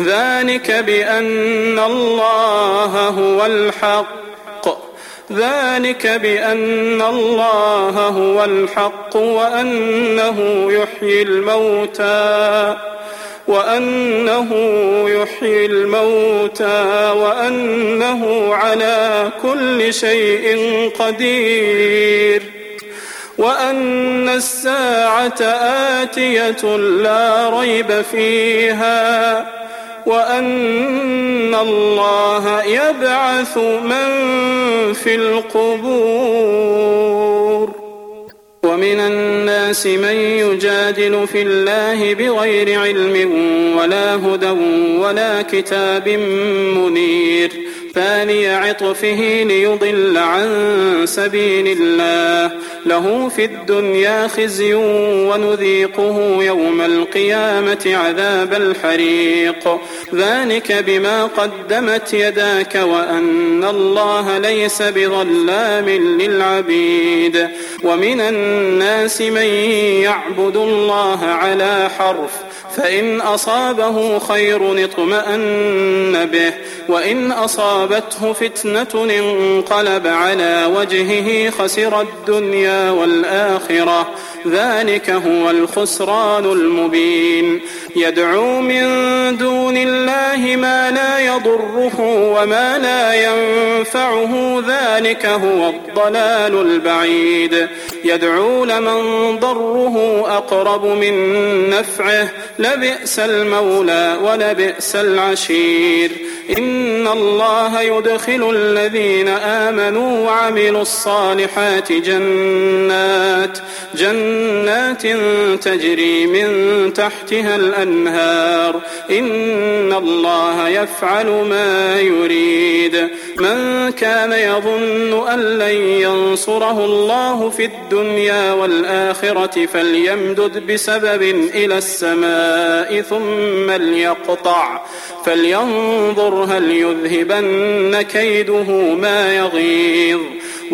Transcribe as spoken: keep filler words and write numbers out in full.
ذلك بأن الله هو الحق ذلك بأن الله هو الحق وأنه يحيي الموتى وأنه يحيي الموتى وأنه على كل شيء قدير وأن الساعة آتية لا ريب فيها وأن الله يبعث من في القبور. ومن الناس من يجادل في الله بغير علم ولا هدى ولا كتاب منير ثاني عطفه ليضل عن سبيل الله له في الدنيا خزي ونذيقه يوم القيامة عذاب الحريق ذلك بما قدمت يداك وأن الله ليس بظلام للعبيد. ومن الناس من يعبد الله على حرف فإن أصابه خير اطمأن به وإن أصابته فتنة انقلب على وجهه خسر الدنيا والآخرة ذلك هو الخسران المبين. يدعو من دون الله ما لا يضره وما لا ينفعه ذلك هو الضلال البعيد. يدعو لمن ضره أقرب من نفعه لبئس المولى ولبئس العشير. إن الله يدخل الذين آمنوا وعملوا الصالحات جنات جنات تجري من تحتها الأنهار إن الله يفعل ما يريد. من كان يظن أن لن ينصره الله في الدنيا والآخرة فليمدد بسبب إلى السماء ثم ليقطع فلينظر هل يذهبن كيده ما يغيظ